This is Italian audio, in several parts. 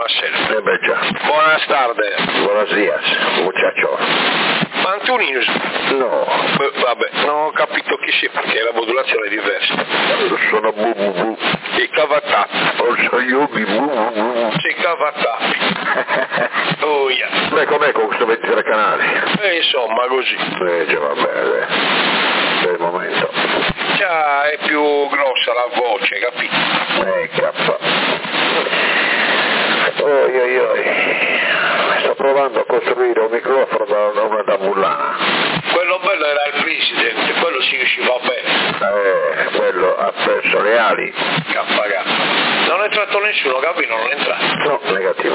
buonasera. Già. Buenas tardes. Buenos días, muchacho. Antonino? No. Vabbè, non ho capito chi sia perché la modulazione è diversa. Sono bu. I cavatappi. Sono io bu. Sì, cavatappi. Oh yeah. Beh, com'è con questo 23 canali? Insomma, così. Già va bene. Per il momento. Già è più grossa la voce, capito? Cappa. Oi. Sto provando a costruire un microfono da una tabullana. Quello bello era il presidente, quello si riusciva bene. Quello ha perso le ali. K. Non è entrato nessuno, capito? Non è entrato. No, negativo.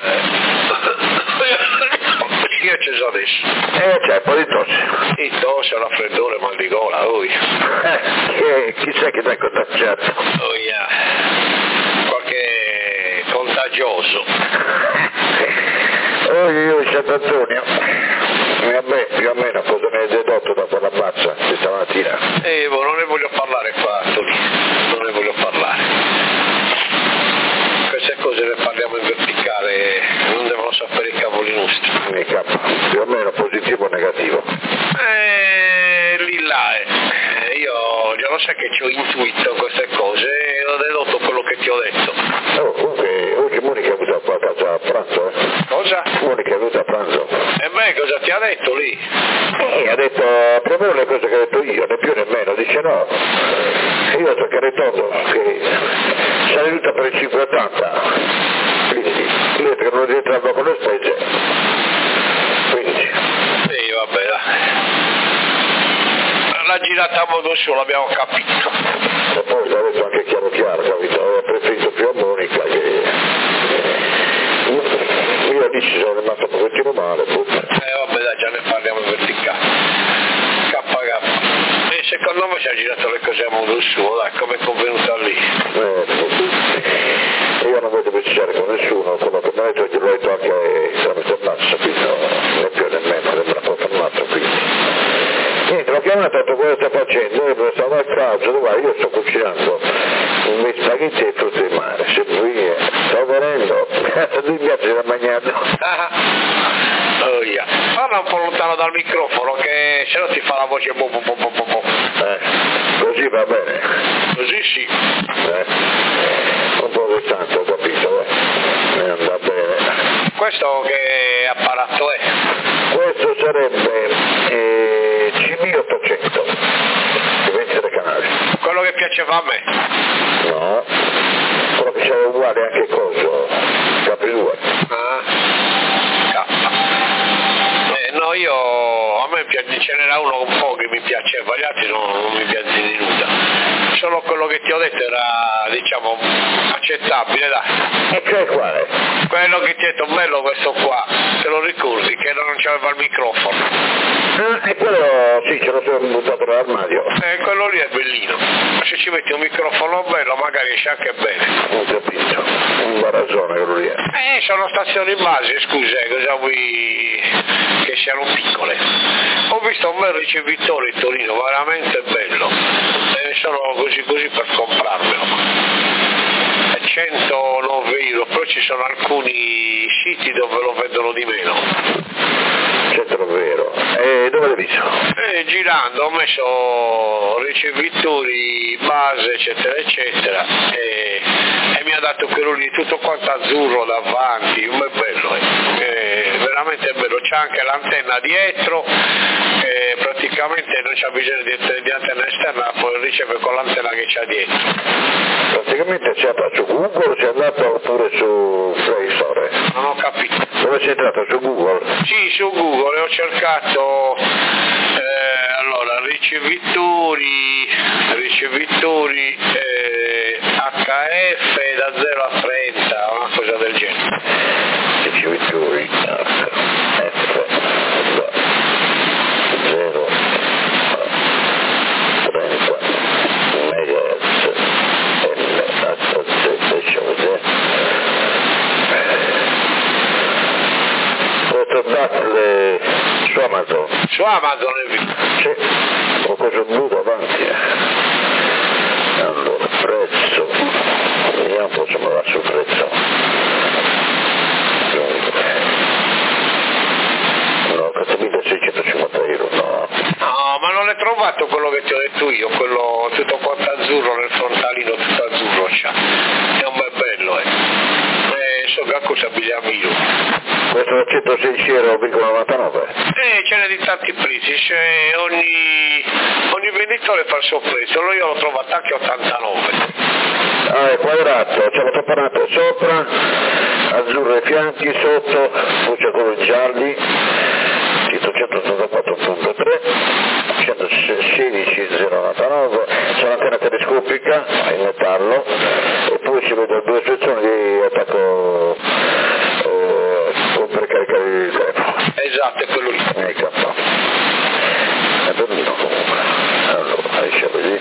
Chi è acceso adesso? C'è un po' di tosse. Di tosse, raffreddore, mal di gola, oi. Chissà che ti ha contagiato. Oh yeah. Qualche contagioso. Oi, Sant'Antonio. Vabbè, più o meno cosa ne hai dedotto da quella pazza di stamattina? Non ne voglio parlare qua, Tony. Non ne voglio parlare. Queste cose le parliamo in verticale, non devono sapere i cavoli nostri. Più o meno positivo o negativo? Lì là io già lo sai che ci ho intuito queste cose e ho dedotto quello che ti ho detto. Oggi Monica è venuta qua a casa a pranzo, Cosa? Monica è venuta a pranzo. E beh, cosa ti ha detto lì? Ha detto proprio le cose che ho detto io, né più né meno, dice no. Io ho che ritorno che sei venuta per il 580, quindi io che non rientravo con le spese. Quindi. Vabbè, dai. La girata a modo solo, abbiamo capito. E poi l'ha detto anche chiaro, capito? Avevo preferito più a Monica che... Io lì ci sono rimasto un pochettino male. Vabbè dai, già ne parliamo in verticale. K. E secondo me ci ha girato le cose a modo suo, dai, come è convenuta lì. Io non voglio precisare con nessuno, quello che mi ha detto glielo ho detto anche tramite Massa, quindi né più né meno, me l'ha confermato, quindi. Niente, l'ho chiamato, ho detto cosa sta facendo, io stavo al calcio, dove io sto cucinando un spaghetti e frutti di mare, se lui sto morendo, lui piace da mangiare. Oh yeah. Parla un po' lontano dal microfono che se no ti fa la voce bo. Così va bene. Così sì. Un po' distante, ho capito, andrà bene. Questo che apparato è? Questo sarebbe CB800 di 23 canali. Quello che piaceva a me? No, quello che c'era uguale anche coso, Capri2. No, a me ce n'era uno un po' che mi piaceva, gli altri non mi piace di nulla. Solo quello che ti ho detto era, diciamo, accettabile, dai. E cioè quale? Quello che ti ho detto, bello questo qua, te lo ricordi, che non c'aveva il microfono. E quello sì, ce lo sono buttato dall'armadio. Quello lì è bellino. Se ci metti un microfono bello magari esce anche bene. Ho capito, un barazzone quello lì. Sono stazioni base, scusa, cosa vuoi che siano piccole? Ho visto un bel ricevitore in Torino, veramente bello. Sono così per comprarmelo. 109 euro, poi ci sono alcuni siti dove lo vendono di meno. 109 euro. E dove l'hai visto? Girando ho messo ricevitori, base, eccetera, eccetera, e mi ha dato quello lì tutto quanto azzurro davanti, è bello, veramente bello, c'è anche l'antenna dietro, praticamente non c'ha bisogno di antenna esterna, poi riceve con l'antenna che c'ha dietro. Praticamente c'è andato su Google o c'è andato oppure su Play Store? Non ho capito. Dove sei entrato? Su Google? Sì, su Google, ho cercato allora ricevitori HF da 0 a 30, una cosa del genere. Ricevitori HF da 0 a 30 MHz. Lasciamo vedere. Potete battere su Amazon. Su Amazon è vero. Sì, ho cosa blu davanti. Allora, prezzo. Vediamo un po' se mi va sul prezzo. quello tutto quanto azzurro nel frontalino, tutto azzurro c'ha. È un bel bello, so che cosa abbiamo io. Questo è 116,99 €. Ce n'è di tanti prezzi, cioè ogni venditore fa il suo prezzo, io l'ho trovato anche a 89. È quadrato, c'è l'autoparante sopra, azzurro ai fianchi, sotto, poi c'è quello gialli, scritto 184.3, 116,099, c'è l'antenna telescopica in metallo e poi si vedono due sezioni di attacco per caricare il telefono. Esatto, è quello lì. Ecco, è bellino comunque. Allora, esce così.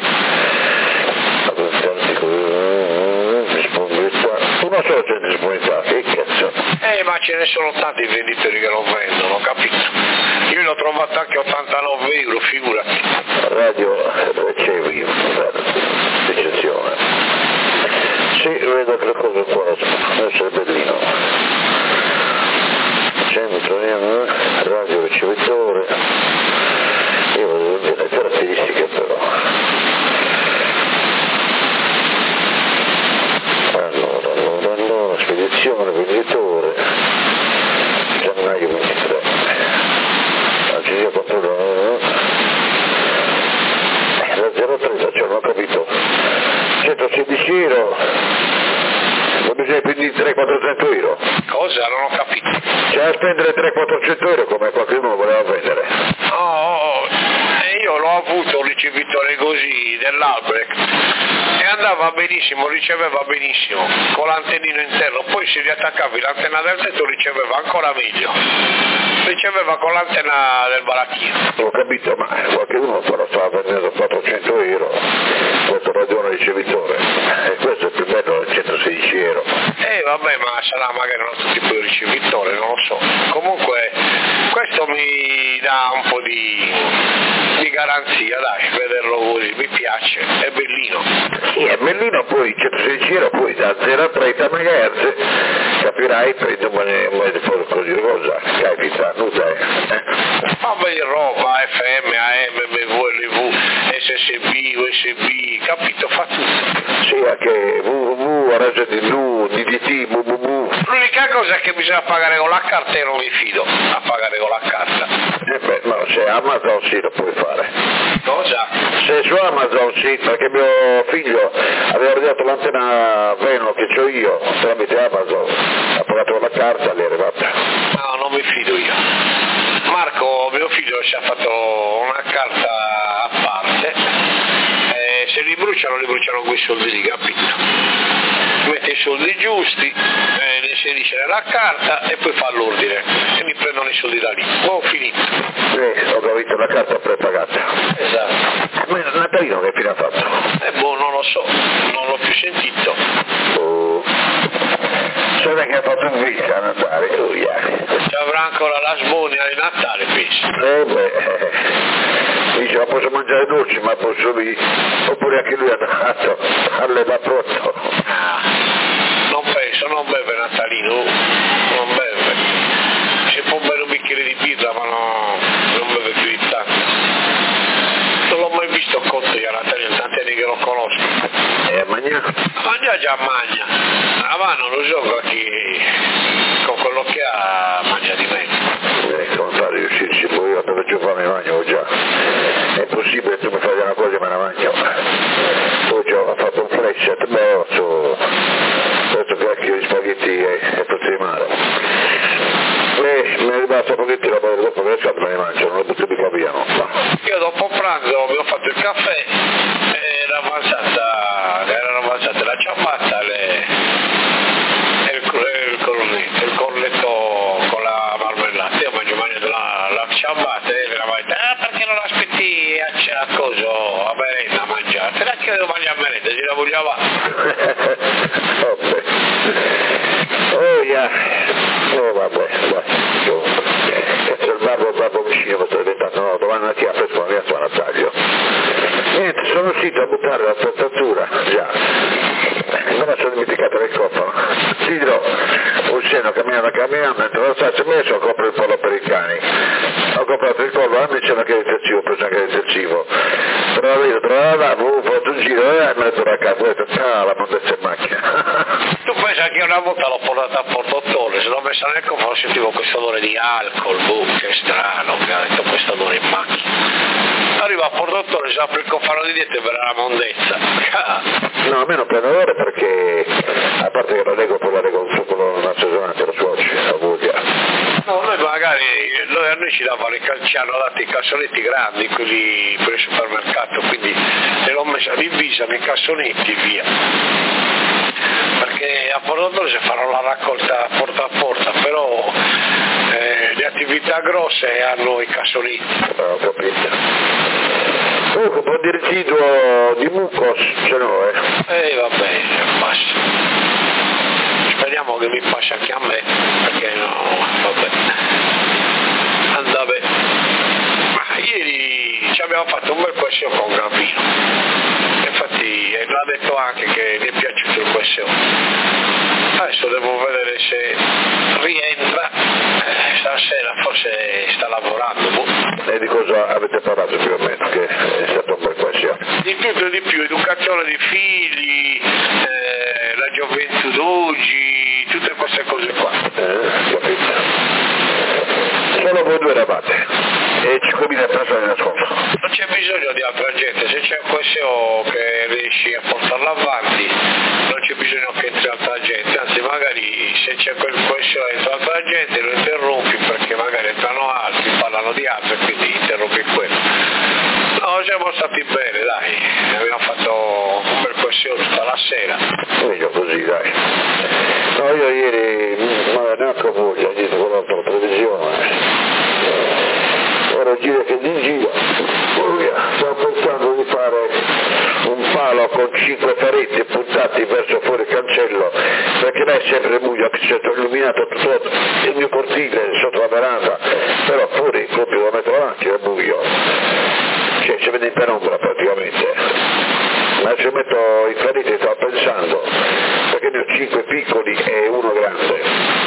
Disponibilità. Uno solo c'è disponibilità, che cazzo? Ma ce ne sono tanti venditori che lo vendono, capito? Io l'ho trovato anche a 89 €, figurati. Radio ricevi, eccezione. Sì, vedo che le cose qua, adesso è bellino. Centro, radio ricevitore. Io voglio vedere le caratteristiche però. Allora, spedizione, venditore, gennaio 23, agenzia controllo, la 030, cioè non ho capito, 116 €, non bisogna più di 300-400 €. Cosa? Non ho capito. C'è da spendere 300-400 € come qualcuno voleva vendere. Io l'ho avuto un ricevitore così dell'Albrecht e andava benissimo, riceveva benissimo con l'antennino interno, poi se riattaccavi l'antenna del tetto riceveva ancora meglio, riceveva con l'antenna del baracchino. Ho capito, ma qualcuno però stava vendendo 400 €, questo ragione ricevitore, e questo è più bello del 116 €. Vabbè, ma sarà magari un altro tipo di ricevitore, non lo so. Comunque questo mi dà un po' di garanzia, dai, vederlo così, mi piace, è bellino. Sì, è bellino, poi 116 €, poi da 0 a 30 MHz, capirai, prendo un così cosa, capita, nuda Vabbè, roba, FM, AM, MV, LV, SSB, USB, capito, fa tutto. Sì, anche www, raggio di blu, DDT, www. L'unica cosa è che bisogna pagare con la carta e non mi fido a pagare con la carta. Ma se Amazon sì lo puoi fare. Cosa? Se su Amazon sì, perché mio figlio aveva ordinato l'antenna Veno che c'ho io, tramite Amazon, ha pagato con la carta e l'è arrivata. No, non mi fido io. Marco, mio figlio, ci ha fatto una carta a parte, se li bruciano quei soldi lì, capito? Mette i soldi giusti, li inserisce nella carta e poi fa l'ordine e mi prendono i soldi da lì. Ho finito. Ho capito, la carta prepagata. Esatto. Ma il Natalino che fine ha fatto? Non lo so, non l'ho più sentito. Sai che ha fatto un vita a Natale, Ci avrà ancora la smonia di Natale, penso. Dice, ma posso mangiare dolci, ma posso lì, oppure anche lui è andato all'età pronto. Non penso, non beve Natalino, non beve. Si può bere un bicchiere di birra, ma non beve più di tanto. Non l'ho mai visto con te a Natalino, tanti anni che lo conosco. E a mangiare? Mangia già mangia, ma non lo so con quello che ha mangia di meno. Come fare a riuscirci, poi io dove giù fa mi mangio già. È impossibile che tu mi fai una cosa e me la mangio. Poi ho fatto un flash, questo cacchio di spaghetti è tutto di mare. Mi è rimasto un pochettino, poi dopo che me ne mangio, non lo butto mica via, no. Io dopo pranzo mi ho fatto il caffè, erano avanzate la ciabatta e il cornetto con la marmellata. Io mangio la ciabatta e me la mangio, perché non aspetti a merenda a mangiare? Se la che devo mangiare a merenda, si la voglio vabbè, il babbo vicino sto diventando, no, domani mattina presto la mia suona taglio. Niente, sono uscito a buttare la spezzatura, già, non mi sono dimenticato del cofano, ti dirò, scendo camminando, entro la stanza, mi messo a comprare il pollo per i cani. Ho comprato il pollo, mi c'era anche il detersivo, ho preso anche il detersivo. Però io ho fatto un giro e mi metto a casa, ho detto, la mondezza in macchina. Tu pensa che una volta l'ho portata a Portottone, se l'ho messa nel cofano sentivo questo odore di alcol, che strano, che ha detto questo odore in macchina. Arriva a Portottone, si apre il cofano di dietro e verrà la mondezza. No, a me non prende l'ora perché, a parte che la leggo, poi la leggo su quello nazionale, la suoci, la voglia. No, noi magari, a noi ci hanno dato i cassonetti grandi, quelli per il supermercato, quindi le l'ho messa divisa nei cassonetti e via. Perché a Portottone si farà la raccolta porta a porta, però le attività grosse hanno i cassonetti. Ho capito. Comunque un po' di residuo di mucos ce n'ho, vabbè, passa. Speriamo che mi passi anche a me, perché no, vabbè. Andava. Ma ieri ci abbiamo fatto un bel quesio con Gambino. Infatti l'ha detto anche che gli è piaciuto il quesio. Adesso devo vedere se rientra. Stasera forse sta lavorando. E di cosa avete parlato più o meno, che è stato un bel quesio? Di tutto e di più, educazione di figli, la gioventù d'oggi, tutte queste cose qua. Capito. Solo voi due eravate e 5.000 persone nascosto. Non c'è bisogno di altra gente, se c'è un quesio che riesci a portarlo avanti non c'è bisogno che entri altra gente, anzi magari se c'è quel quesio entra altra gente lo interrompi perché magari entrano altri, parlano di altro e quindi interrompi quello. No, siamo stati bene, dai, abbiamo fatto un bel quesio tutta la sera. Meglio così, dai. No, io ieri neanche voglia, dietro con l'altra televisione. Ora gira che di giro. Stavo pensando di fare un palo con 5 ferretti puntati verso fuori il cancello, perché là è sempre buio, che c'è illuminato tutto il mio cortile sotto la veranda, però fuori proprio da metro avanti è buio, cioè si vede in penombra praticamente. Ma se metto i ferretti stavo pensando, perché ne ho 5 piccoli e uno grande,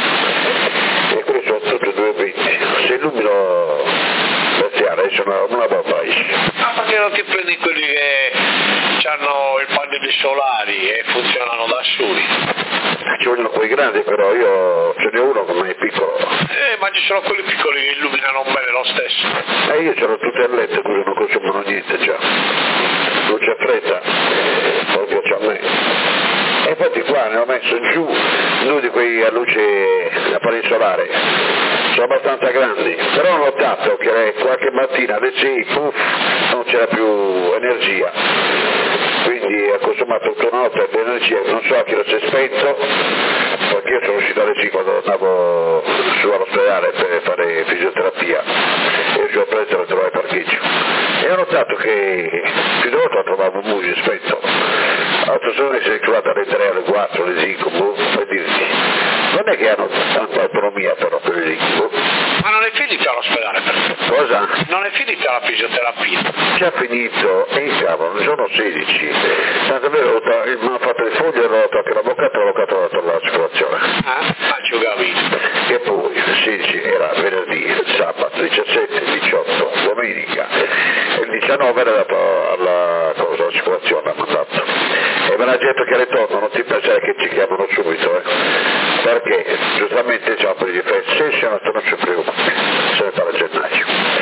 e quelli sono tutti 2,20, se illumino adesso una bomba esce. Ah, perché non ti prendi quelli che hanno i pannelli solari e funzionano da soli? Ci vogliono quei grandi, però io ce n'è uno che è piccolo. Ma ci sono quelli piccoli che illuminano bene lo stesso. Io ce l'ho tutte a letto, così non consumano niente già. Non c'è fretta, poi piace a me. E infatti qua ne ho messo in giù due di quei a luce a pannelli solari. Sono abbastanza grandi, però ho notato che qualche mattina alle 6 non c'era più energia, quindi ho consumato tutta una notte di energia, non so a chi lo si è spento, perché io sono uscito alle 5 quando andavo su all'ospedale per fare fisioterapia e giù a presto lo trovavo al parcheggio. E ho notato che più di volta trovavo un buio spento, l'altro giorno si è trovato alle 3, alle 4, alle 5, per dirti. Non è che hanno tanta autonomia però per il incubo. Ma non è finita all'ospedale per te? Cosa? Non è finita la fisioterapia? Già finito, e cavolo, il giorno 16. Tanto vero, mi hanno fatto il foglio e l'ho dato anche l'avvocato ha dato l'assicurazione. Ci ho capito. E poi il 16 era venerdì, sabato, 17, 18, domenica. E il 19 era dato all'assicurazione, l'ha mandato. E me l'ha detto che ritorno, non ti pensare che ci chiamano subito, perché giustamente diciamo per gli session non ci preoccupi, se ne parla a gennaio.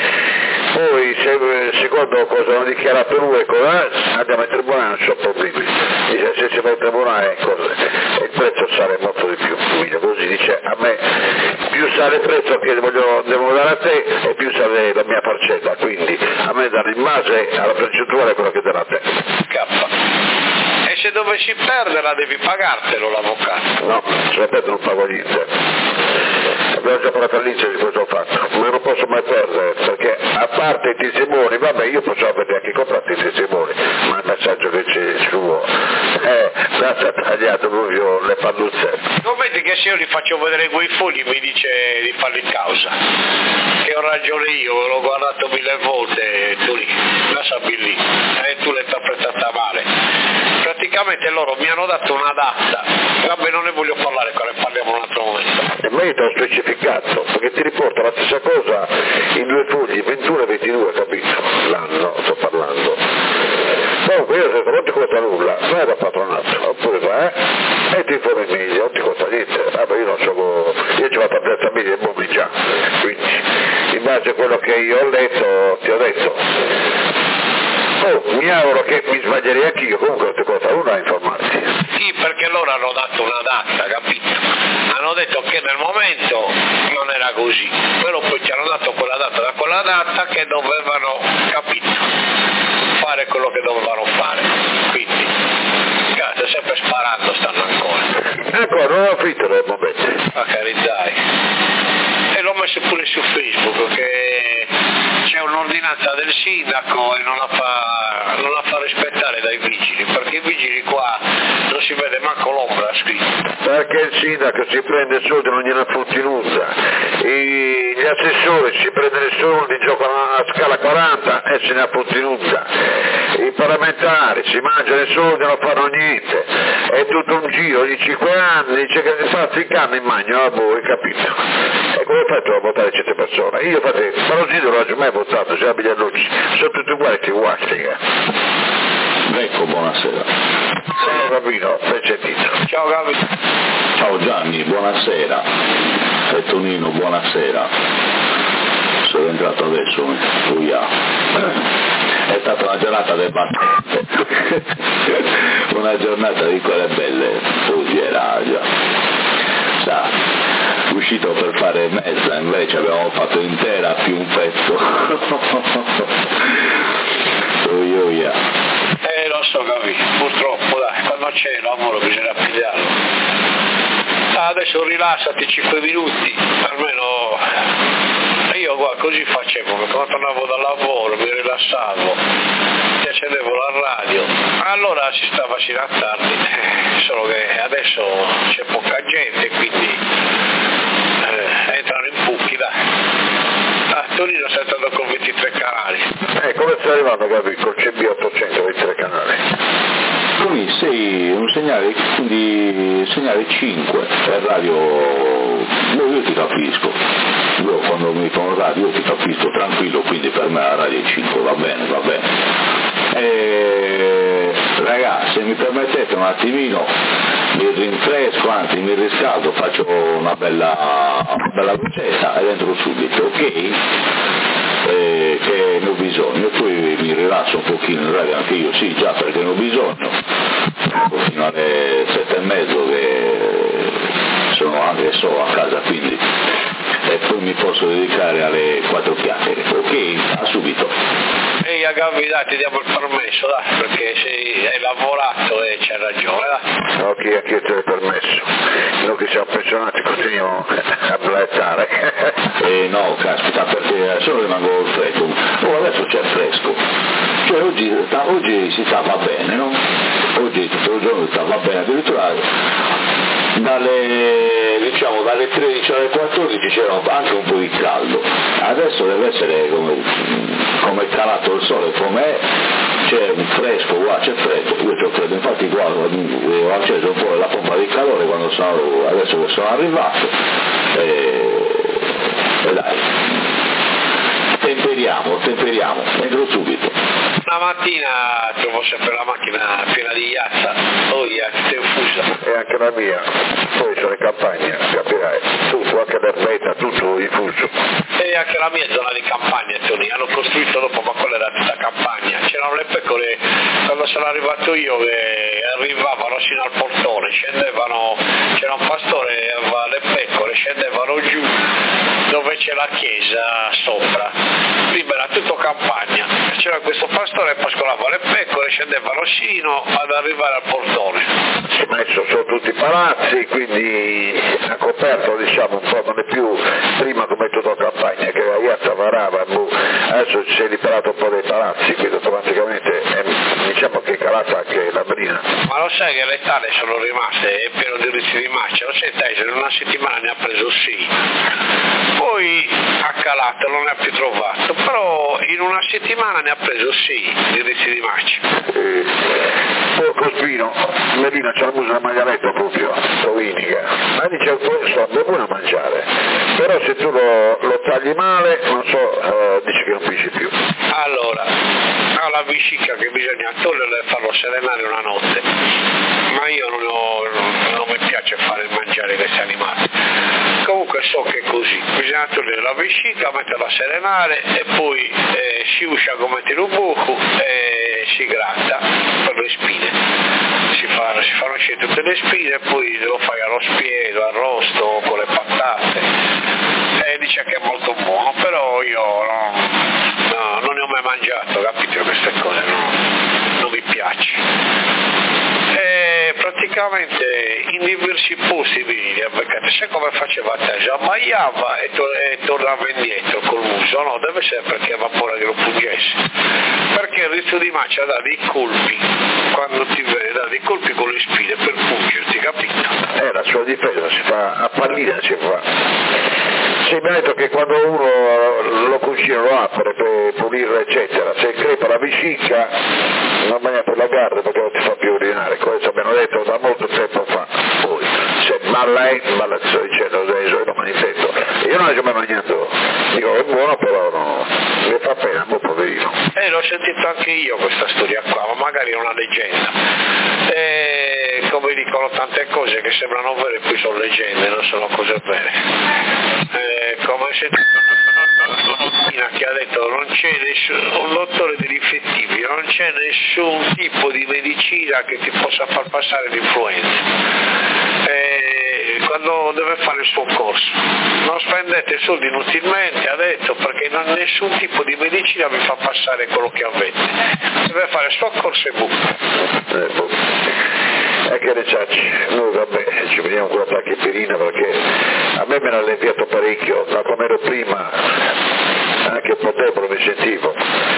Poi secondo cosa hanno dichiarato lui, andiamo in tribunale, non c'ho problemi. Dice se si va in tribunale il prezzo sale molto di più, quindi così dice a me più sale il prezzo che devo dare a te e più sale la mia parcella, quindi a me dare in base alla percentuale quello che darà a te. E se dovessi perderla devi pagartelo l'avvocato? No, se la perdo non pago niente. Abbiamo già parlato all'inizio di cosa ho fatto, ma non posso mai perdere, perché a parte i testimoni, vabbè io posso avere anche comprato i testimoni, ma il messaggio che c'è il suo, ha tagliato proprio le palluzze. Non vedi che se io gli faccio vedere quei fogli mi dice di farli in causa? Che ho ragione io, l'ho guardato 1000 volte, tu lì, lasciami lì, e tu l'hai interpretata male. Praticamente praticamente loro mi hanno dato una data, vabbè non ne voglio parlare, qua ne parliamo un altro momento. Ma io ti ho specificato, perché ti riporto la stessa cosa in due fogli, 21 e 22, capito? L'anno, sto parlando. Comunque io se non ti costa nulla, vai dal patronato, oppure vai e ti informi meglio, non ti costa niente. Vabbè io non so, io ci vado a Piazza Media e bombi già, quindi in base a quello che io ho letto, ti ho detto. Oh, mi auguro che mi sbaglierei anch'io, comunque non ti costa nulla a informarti. Sì, perché loro hanno dato una data, capito? Hanno detto che nel momento non era così, però poi ci hanno dato quella data da quella data che dovevano, capito, fare quello che dovevano fare. Quindi, cazzo, sempre sparando stanno ancora. Ancora, non ho finito nel momento. Ma carità. E l'ho messo pure su Facebook che c'è un'ordinanza del sindaco e non la fa rispettare dai vigili, perché i vigili qua non si vede manco l'ombra scritto. Perché il sindaco si prende soldi e non gliene fotti nulla, gli assessori si prendono i soldi, giocano a scala 40 e se ne appunti nulla, i parlamentari si mangiano i soldi e non fanno niente, è tutto un giro, ogni 5 anni dice che si sta ziccando in magno a voi, capito? E come fai tu a votare certe persone? Io infatti, Parosino non ho mai votato, se abiti a Lucci, sono tutti uguali, ti guastica. Ecco, buonasera. Ciao Gabino, ben sentito. Ciao Gabino. Ciao Gianni, buonasera. E Tonino, buonasera. Sono entrato adesso, è stata una giornata debattente, una giornata di quelle belle, oggi era già, sa, uscito per fare mezza, invece abbiamo fatto intera più un pezzo. Lo so, capito, purtroppo dai, quando c'è l'amore bisogna pigliarlo. Adesso rilassati 5 minuti, almeno io qua così facevo, perché quando tornavo dal lavoro mi rilassavo, mi accendevo la radio, allora si stava fino a tardi, solo che adesso c'è poca gente, quindi entrano in buchi, dai. A Torino sei stato con 23 canali. Come stai arrivando, Gabi, col CB800, 23 canali? Qui sei un segnale, quindi segnale 5 per radio, io ti capisco, io quando mi fanno radio io ti capisco tranquillo, quindi per me la radio è 5, va bene. Ragazzi, se mi permettete un attimino mi rinfresco, anzi mi riscaldo, faccio una bella docetta e entro subito, ok? Che ne ho bisogno, poi mi rilasso un pochino in radio anche io, sì già, perché ne ho bisogno, fino alle 7:30 che sono anche solo a casa, quindi, e poi mi posso dedicare alle 4 chiacchiere, ok? A subito. Ehi a Gabi, dai, ti diamo il permesso, dai, perché se hai lavorato e c'hai ragione, dai. No, chi ha chiesto il permesso? Noi che siamo pensionati continuiamo a blattare. No, caspita, perché solo rimango il freddo. Oh, adesso c'è fresco. Cioè oggi si stava bene, no? Oggi tutto il giorno stava bene, addirittura dalle 13 alle 14 c'era anche un po' di caldo. Adesso deve essere come è calato il sole, com'è, c'è un fresco, qua c'è freddo, io c'ho freddo, infatti qua ho acceso un po' la pompa di calore adesso che sono arrivato e dai, temperiamo, entro subito. Una mattina trovo sempre la macchina piena di ghiaccia, ti è infusa. E anche la mia, poi sono in campagna, capirai, tutto, anche l'erbetta, tutto infuso. E anche la mia zona di campagna, Tony, hanno costruito dopo, ma quella era tutta campagna, c'erano le pecore, quando sono arrivato io che arrivavano sino al portone, scendevano, c'era un pastore, aveva le pecore, scendevano giù dove c'è la chiesa sopra, prima era tutto campagna, c'era questo pastore, pascolava le pecore, scendevano sino ad arrivare al portone. Si messo sono tutti palazzi, quindi ha coperto, diciamo, un po', non è più prima come tutto campagna, che la Iazza varava, adesso si è liberato un po' dei palazzi, quindi automaticamente diciamo che è calata anche la brina. Ma lo sai che le tale sono rimaste, è pieno di rizzi di maccia, lo sai Tyson, in una settimana ne ha preso 6, poi ha calato, non ne ha più trovato, però in una settimana ne ha preso 6 di rizzi di maccia. Porco spino, Melina c'ha la musa da maialetto proprio, tovinica, ma dice questo è buono a mangiare, però se tu lo tagli male, non so, dici che non finisci più. Allora, ha la vescica che bisogna toglierla e farlo serenare una notte, ma io non mi piace fare il mangiare questi animali. Comunque so che è così, bisogna togliere la vescica, metterla a serenare e poi si uscia come tirubuco e si gratta per le spine. Si fanno uscire tutte le spine e poi lo fai allo spiedo, arrosto, con le patate. E dice che è molto buono, però io non ne ho mai mangiato, capito, queste cose, non mi piace. Praticamente in diversi posti vedi, perché sai come faceva a te, abbaiava e tornava indietro col muso, no, deve essere perché aveva paura che lo puggesse, perché il rizzo di maccia dà dei colpi, quando ti vede dà dei colpi con le spine per puggerti, capito? La sua difesa si fa a pallina, si fa. Sì, mi ha detto che quando uno lo cucina, lo apre per pulire eccetera, se crepa la vescica non mangia per la garra perché non ti fa più urinare, questo abbiamo detto da molto tempo fa. Poi se balla sto dicendo io lo manifesto, io non l'ho mai mangiato, dico è buono però no, mi fa pena, un poverino. L'ho sentito anche io questa storia qua, ma magari è una leggenda. Come dicono tante cose che sembrano vere e poi sono leggende, non sono cose vere. Come sentito che ha detto non c'è un dottore degli infettivi, non c'è nessun tipo di medicina che ti possa far passare l'influenza. Quando deve fare il suo corso non spendete soldi inutilmente, ha detto, perché nessun tipo di medicina vi fa passare quello che avete, deve fare il suo corso e butta. Che ne ciacci, noi vabbè ci vediamo con la tachipirina perché a me l'ha alleviato parecchio, da come ero prima anche un po' debole mi sentivo,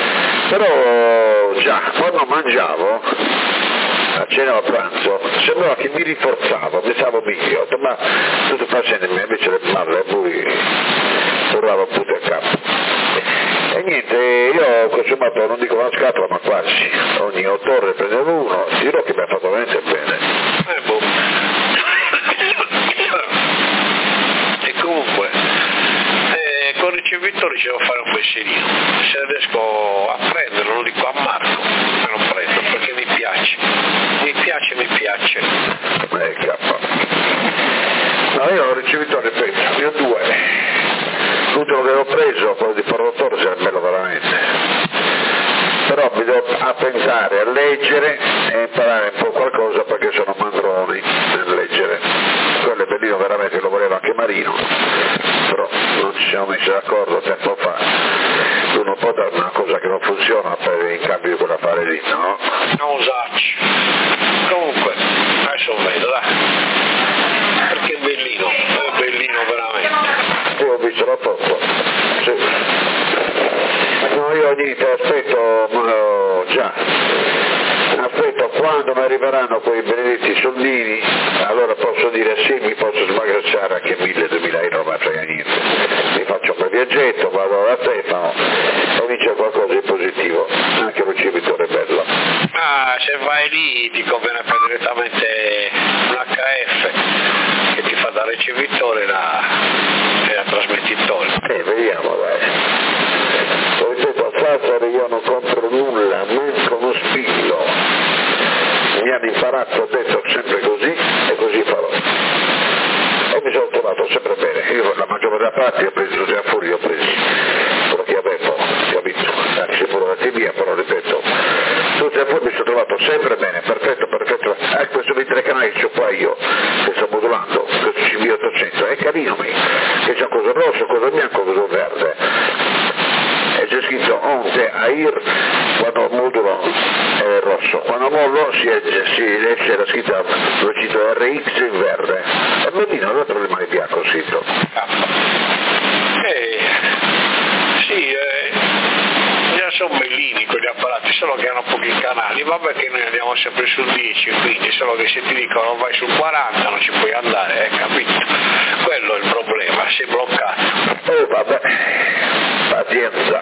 però già quando mangiavo a cena o a pranzo sembrava che mi rinforzavo, mi stavo meglio, ho detto ma tutto facendo invece le palle e poi tornavo un punto a capo. E niente, io ho consumato, non dico una scatola, ma quasi. Ogni 8 ore prendevo uno, dirò che mi ha fatto veramente bene. E comunque, con ricevitori ci devo fare un pensierino. Se riesco a prenderlo, lo dico a Marco, me lo prendo, perché mi piace. Cappa. No, io ho ricevuto, ripeto, ne ho 2. L'ultimo che ho preso, quello di Portotore, era bello veramente, però mi devo attentare a leggere e imparare un po' qualcosa perché sono mandroni nel leggere. Quello è bellino veramente, lo voleva anche Marino, però non ci siamo messi d'accordo tempo fa. Tu non può dare una cosa che non funziona per in cambio di quell'affare lì, no? Non usarci. Comunque, adesso vedo, dai, perché è bellino veramente. Io ho visto la foto. Sì. No, io niente, aspetto quando mi arriveranno quei benedetti soldini, allora posso dire sì, mi posso smagracciare anche 1.000-2.000 euro, non mi frega niente. Mi faccio un bel viaggetto, vado da Stefano e mi c'è qualcosa di positivo, anche lo ricevitore è bello. Se vai lì ti conviene prendere direttamente un HF che ti fa da ricevitore e da trasmettitore. Vediamo, dai. Ripeto, a Sassari io non compro nulla, manco uno spillo. Mi hanno imparato, ho detto sempre così e così farò. E mi sono trovato sempre bene. Io la maggior parte ho preso già fuori, ho preso quello che avevo, capito? Anche se pure la TV, però ripeto, tutti e fuori mi sono trovato sempre bene, perfetto. Questo di 3 canali che ho qua io, che sto modulando, questo CB800, è carino, che c'è cosa rosso, cosa bianco, cosa verde. E c'è scritto onte AIR quando modulo è rosso, quando mollo si legge la scritta, lo cito RX in verde, e bellino, non è problema di bianco scritto. Sì, bisogna sono bellini quegli apparati, solo che hanno pochi canali, vabbè che noi andiamo sempre sul 10, quindi solo che se ti dicono vai sul 40 non ci puoi andare, capito? Quello è il problema, sei bloccato. Vabbè, pazienza.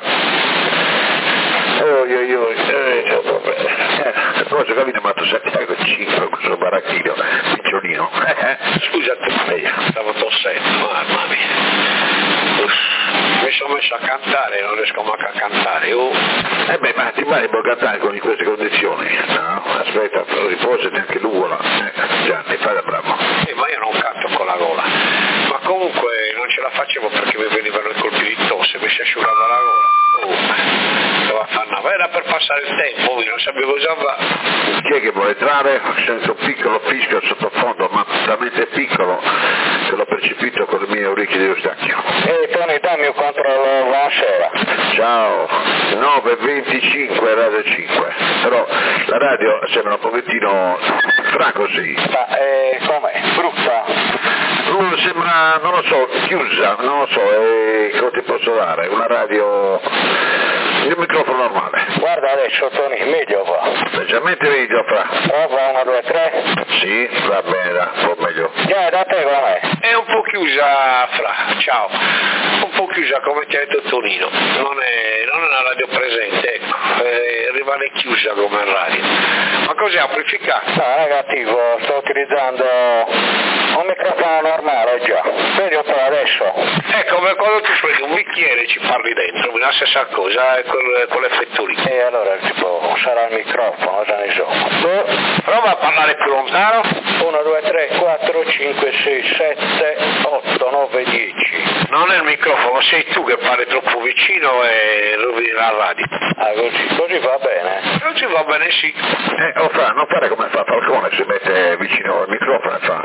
Cosa capite, ma tu sei con 5 questo baracchino, picciolino. Scusa, stavo tossendo, mamma mia. Mi sono messo a cantare, non riesco manco a cantare. Ma ti vai a cantare con queste condizioni? No, aspetta, riposati anche l'ugola. Gianni, fai da bravo. Ma io non canto con la gola. Ma comunque non ce la facevo perché mi venivano i colpi di tosse, mi si asciugava la gola. Era per passare il tempo, io non sapevo cosa fare. Chi è che vuole entrare? Sento un piccolo fischio sottofondo, ma talmente piccolo che l'ho percepito con le mie orecchie di Eustachio. Tony, dammi un controllo buonasera. Ciao, 9:25 Radio 5, però la radio sembra un pochettino fra così. Ma com'è? Brutta? Sembra, non lo so, chiusa, non lo so, come ti posso dare? Una radio di un microfono normale. Guarda adesso Tony, meglio qua. Leggermente meglio fra. Prova 1, 2, 3. Sì, va bene, un po' meglio. Da te com'è? È un po' chiusa fra, ciao. Un po' chiusa come ti ha detto Tonino. Non è una radio presente, ecco. Rimane chiusa come radio. Ma cos'è amplificato? No, negativo, sto utilizzando un microfono normale già. Vedi un po' adesso. È come quando tu prendi un bicchiere e ci parli dentro, la stessa cosa, con l'effetto lì. E allora tipo sarà il microfono, già ne so. Prova a parlare più lontano. 1, 2, 3, 4, 5, 6, 7, 8, 9, 10. Non è il microfono, sei tu che parli troppo vicino e rovini la radio. Ah, così va bene? Così va bene, sì. Fra, non fare come fa Falcone, si mette vicino al microfono e fa.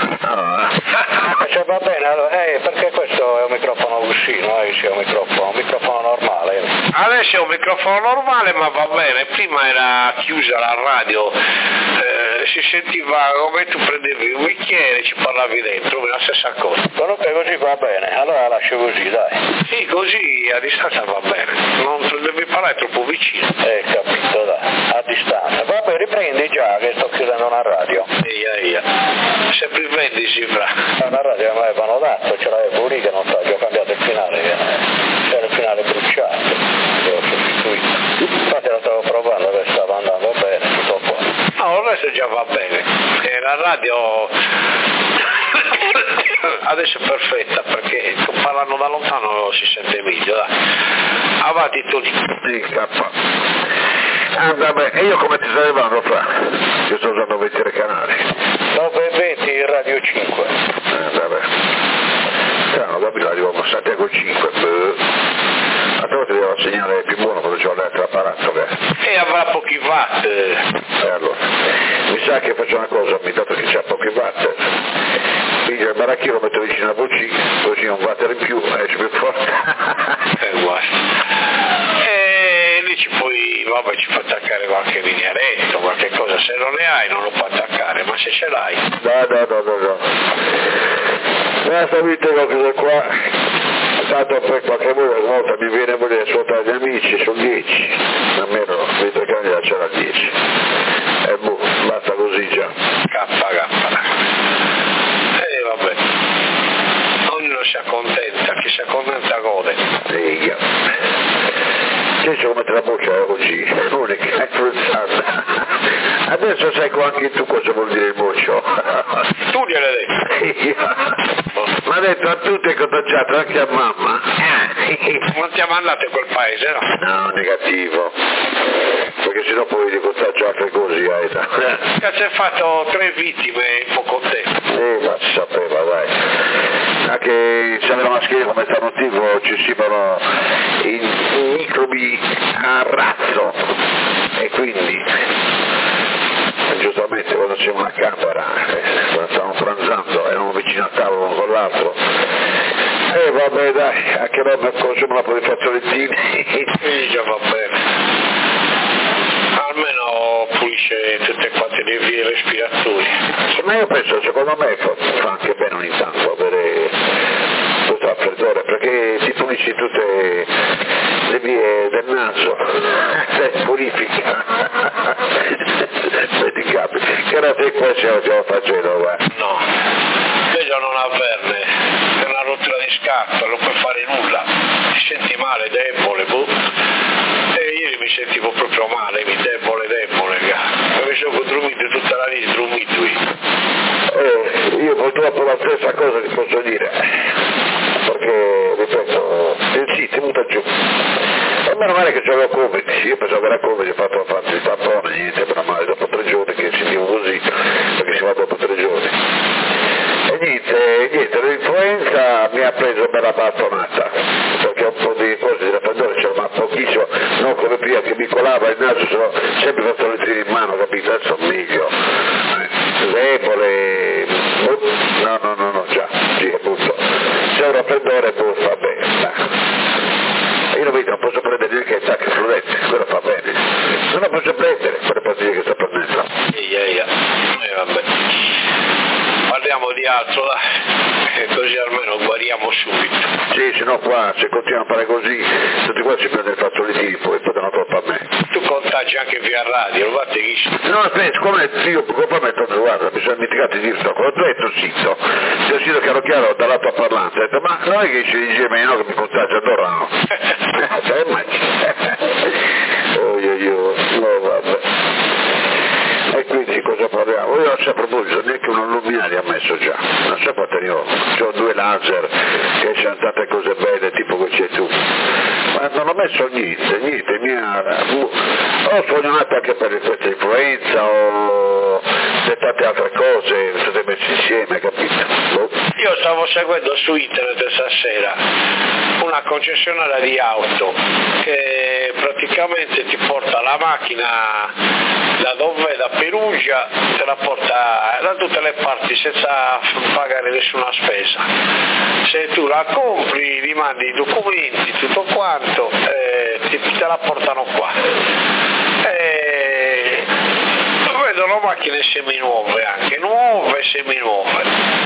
Cioè va bene, allora, perché questo è un microfono vicino, è un microfono normale. Adesso è un microfono normale, ma va bene, prima era chiusa la radio, si sentiva come tu prendevi un bicchiere e ci parlavi dentro, la stessa cosa. Comunque così va bene, allora lascio così, dai. Sì, così a distanza va bene, non devi parlare troppo vicino. Capito, dai, a distanza. Vabbè, riprendi già che sto chiudendo una radio. Eia, sempre riprendi si fra. La radio mi avevano dato, ce l'avevo lì che non so, ho cambiato il finale, c'era il finale bruciato, l'ho sostituito. Infatti lo stavo provando che stava andando bene, tutto qua. No, il resto già va bene. La radio adesso è perfetta perché parlando da lontano si sente meglio, dai. Avanti Tony. Vabbè, e io come ti stai levando fra? Io sto usando 20 canali. 9:20 Radio 5. Vabbè. Strano, capito, arrivo a Santiago 5. A volte devo segnare più buono quando c'ho l'altro apparato che. E avrà pochi watt. Allora, mi sa che faccio una cosa, mi dato che c'ha pochi watt. Quindi il baracchino lo metto vicino a voci, così un watt in più, esce più forte. Guarda. E lì ci puoi, vabbè, ci puoi attaccare qualche linearetto, qualche cosa, se non ne hai non lo puoi attaccare, ma se ce l'hai. No. Basta vite cose qua, tanto per qualche volta mi viene a voler ascoltare gli amici, sono 10, almeno vite che c'era 10. E basta così già. Vabbè. Ognuno si accontenta, chi si accontenta gode. C'è come te la boccia così, l'unica influenzata. Adesso sai anche tu cosa vuol dire il boccio. Tu gliel'hai detto. Ma ha detto a tutti è contagiato, anche a mamma. Non ti ha mandato in quel paese, no? No, negativo. Perché sennò poi ti contagio altre cose, Aida. Cazzo, hai fatto 3 vittime in poco tempo. Ma si sapeva, dai. Anche se aveva mascherina come motivo ci si sono i microbi a razzo e quindi giustamente quando c'è una camera, quando stavamo pranzando, eravamo vicino a tavolo uno con l'altro, e vabbè dai, anche noi conosciamo una po' di fazzolettini. Sì, già va bene. Almeno pulisce tutte quante le vie respiratori. Ma io penso, secondo me fa anche bene ogni tanto avere questo raffreddore, perché ti pulisci tutte le vie del naso, purifica. Vedi capi, che era te qua ce lo facendo, va? No, meglio non averne, è una rottura di scatto, non puoi fare nulla, ti senti male, debole, e ieri mi sentivo proprio male, debole, mi sono drummito tutta la vita, io purtroppo la stessa cosa ti posso dire, perché ripeto, sì, tenuta giù. E meno male che c'avevo Covid, io pensavo che era Covid, ho fatto il tampone, niente, meno male, dopo 3 giorni che sentivo così, perché si va dopo 3 giorni. E niente, l'influenza mi ha preso bella bastonata, perché un po' di cose di raffreddore c'era, ma pochissimo, non come prima che mi colava il naso, sono sempre fatto le tiri in mano, capito? Adesso meglio, debole, no, già, sì, appunto, c'è un raffreddore, va bene, io non posso prendere neanche il tacco fluente, quello fa bene, non lo posso prendere, quelle pastiglie che sto prendendo. Vabbè. Parliamo di altro, dai, così almeno guariamo subito. Sì, se no qua, se continuiamo a fare così, tutti qua ci prendono il fazzolettino, poi danno colpa a me. Tu contagi anche via radio, lo fate chi? No, aspetta, siccome io colpa a me, guarda, mi sono dimenticato di dire sto cosa, tu hai tossito, ti ho sentito chiaro dalla tua parlante, ho detto, ma non è che ci dice meno che mi contagia allora, no? No, vabbè. E quindi cosa parliamo? Io non so a proposito, neanche un luminario ha messo già, non so quante ne ho 2 laser che sono tante cose belle tipo che c'è tu, ma non ho messo niente, ho sognato anche per questa influenza o per tante altre cose, state messe insieme, capito? Io stavo seguendo su internet stasera una concessionaria di auto che praticamente ti porta la macchina da dove? Da Perugia, te la porta da tutte le parti senza pagare nessuna spesa. Se tu la compri, gli mandi i documenti, tutto quanto, te la portano qua. Vedono macchine seminuove anche, nuove seminuove.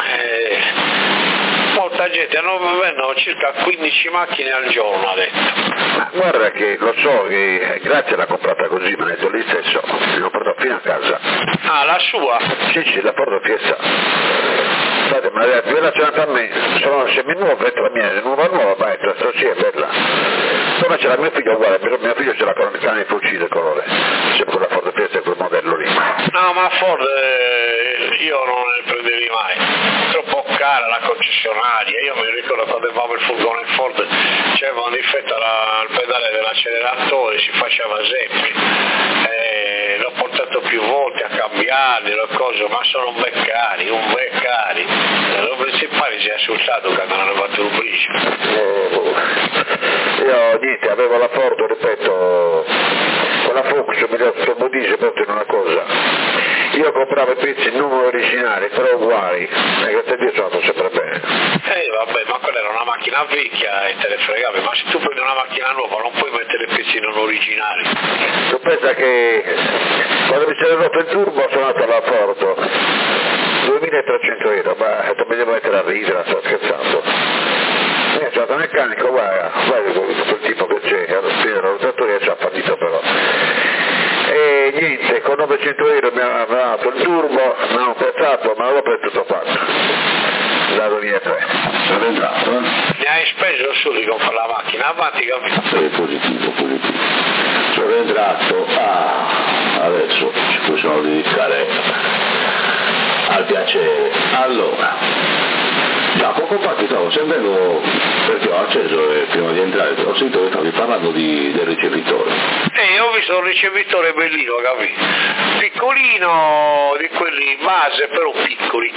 Molta gente, vendono circa 15 macchine al giorno, ha detto. Ma guarda che lo so che Grazia l'ha comprata così, ma ha detto lì stesso, l'ho portato fino a casa. Ah, la sua? Sì, la porto a Fiesta. State, ma l'ha relazionata a me, sono seminuove, la mia è nuova, ma è sì, è bella. Poi c'è la mia figlia uguale, però mio figlio c'è la colonna di fucile colore, sempre la Ford Fiesta è quel modello lì. No, ma Ford io non ne prendevi mai, troppo cara la concessionaria, io mi ricordo quando avevamo il furgone Ford c'era un difetto al pedale dell'acceleratore, si faceva esempi, l'ho portato più volte a cambiarli, le cose, ma sono un beccari, lo principale si è assultato quando non hanno fatto un briciolo. Io niente, avevo la Ford, ripeto, con la Fox mi lo dice proprio in una cosa, io compravo i pezzi non originali però uguali, e che te Dio sono andato sempre bene. Vabbè, ma quella era una macchina vecchia e te ne fregavi, ma se tu prendi una macchina nuova non puoi mettere pezzi non originali. Tu pensa che quando mi si è rotto il turbo sono andato alla Ford, 2.300 euro, ma mi devo mettere a ridere, sto scherzando. C'è stato un meccanico, guarda quel tipo che c'è, alla fine del rotatore ci ha fallito però. E niente, con 900 euro mi ha dato il turbo, mi hanno pensato, ma l'ho preso tutto fatto. Da 2003. Sono entrato, Ne hai speso su di comprare la macchina, avanti capito? Positivo. Sono entrato, adesso ci possiamo dedicare al piacere. Allora, già poco fa ti stavo sentendo, perché ho acceso e prima di entrare ho sentito che stavi parlando del ricevitore. Ho visto un ricevitore bellino, capito? Piccolino, di quelli base, però piccoli.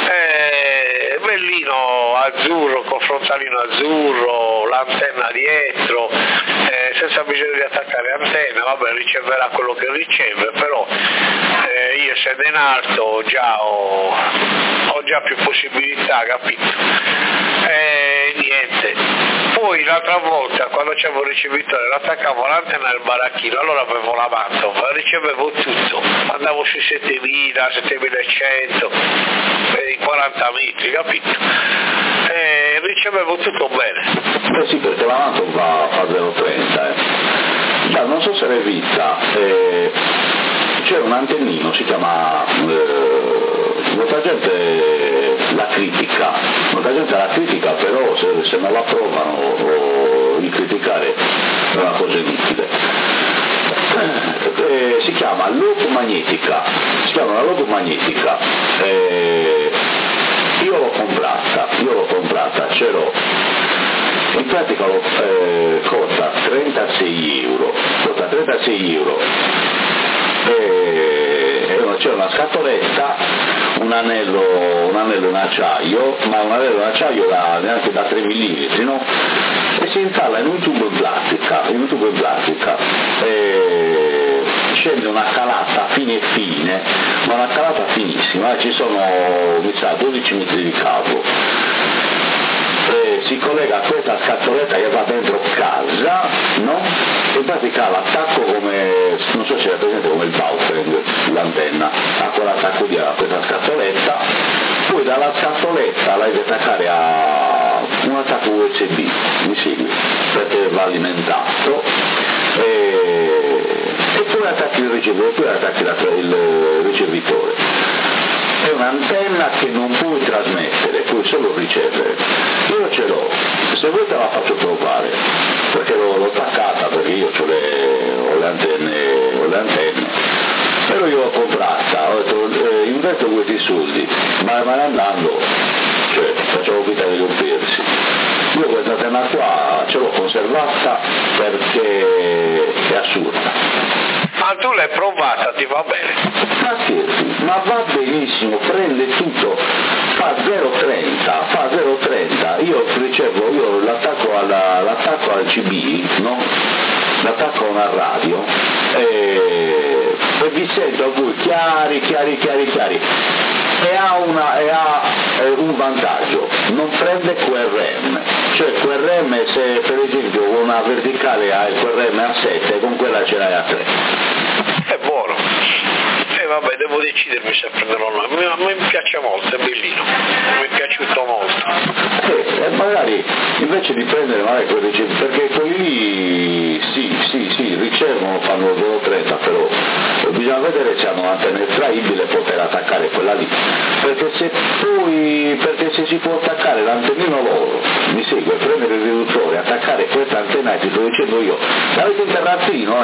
Bellino, azzurro, con frontalino azzurro, l'antenna dietro, senza bisogno di attaccare antenna, vabbè, riceverà quello che riceve, però io essendo in alto ho già più possibilità, capito? Niente. Poi l'altra volta quando c'avevo il ricevitore l'attaccavo all'antenna del baracchino, allora avevo la mantova, ricevevo tutto, andavo sui 7000, 7100, i 40 metri, capito? Ricevevo tutto bene. Sì, perché la mantova fa 0,30, non so se l'hai vista, c'è un antennino, si chiama, molta gente la critica, però se non la provano o di criticare è una cosa inutile. Si chiama loop magnetica, una loop magnetica. Io l'ho comprata, ce l'ho. In pratica costa 36 euro. C'è una scatoletta, un anello in acciaio, ma un anello in acciaio neanche da 3 mm, no? E si installa in un tubo in plastica, scende una calata fine, ma una calata finissima, ci sono, mi sa, 12 metri di cavo. Si collega a questa scatoletta che va dentro casa, no? In pratica l'attacco come, non so se è presente come il Baufeng, l'antenna, ha quell'attacco di questa scatoletta, poi dalla scatoletta la devi attaccare a un attacco USB, mi segui, perché va alimentato, e poi attacchi il ricevitore, poi attacchi il ricevitore. È un'antenna che non puoi trasmettere, puoi solo ricevere. Io ce l'ho, se vuoi te la faccio provare, perché l'ho attaccata, perché io ho le antenne, però io l'ho comprata, ho detto investo questi soldi, ma andando, cioè facevo finta di rompersi. Io questa antenna qua ce l'ho conservata perché è assurda. Ma tu l'hai provata, ti va bene? Ma scherzi, ma va benissimo, prende tutto, fa 0,30, io l'attacco al CB, no? L'attacco a una radio e vi sento a voi chiari, e ha un vantaggio, non prende QRM, cioè QRM, se per esempio una verticale ha il QRM a 7, con quella ce l'hai a 3. È buono. Vabbè, devo decidermi se prenderò noi. A me mi piace molto, è bellino, mi è piaciuto molto. E magari invece di prendere magari quelli, perché quelli lì sì, ricevono, fanno 0,30, però bisogna vedere se hanno un'antenna estraibile e poter attaccare quella lì. Perché se si può attaccare l'antennino loro, mi segue, prendere il riduttore, attaccare questa antenna che ti sto dicendo io, l'avete in terrazzino,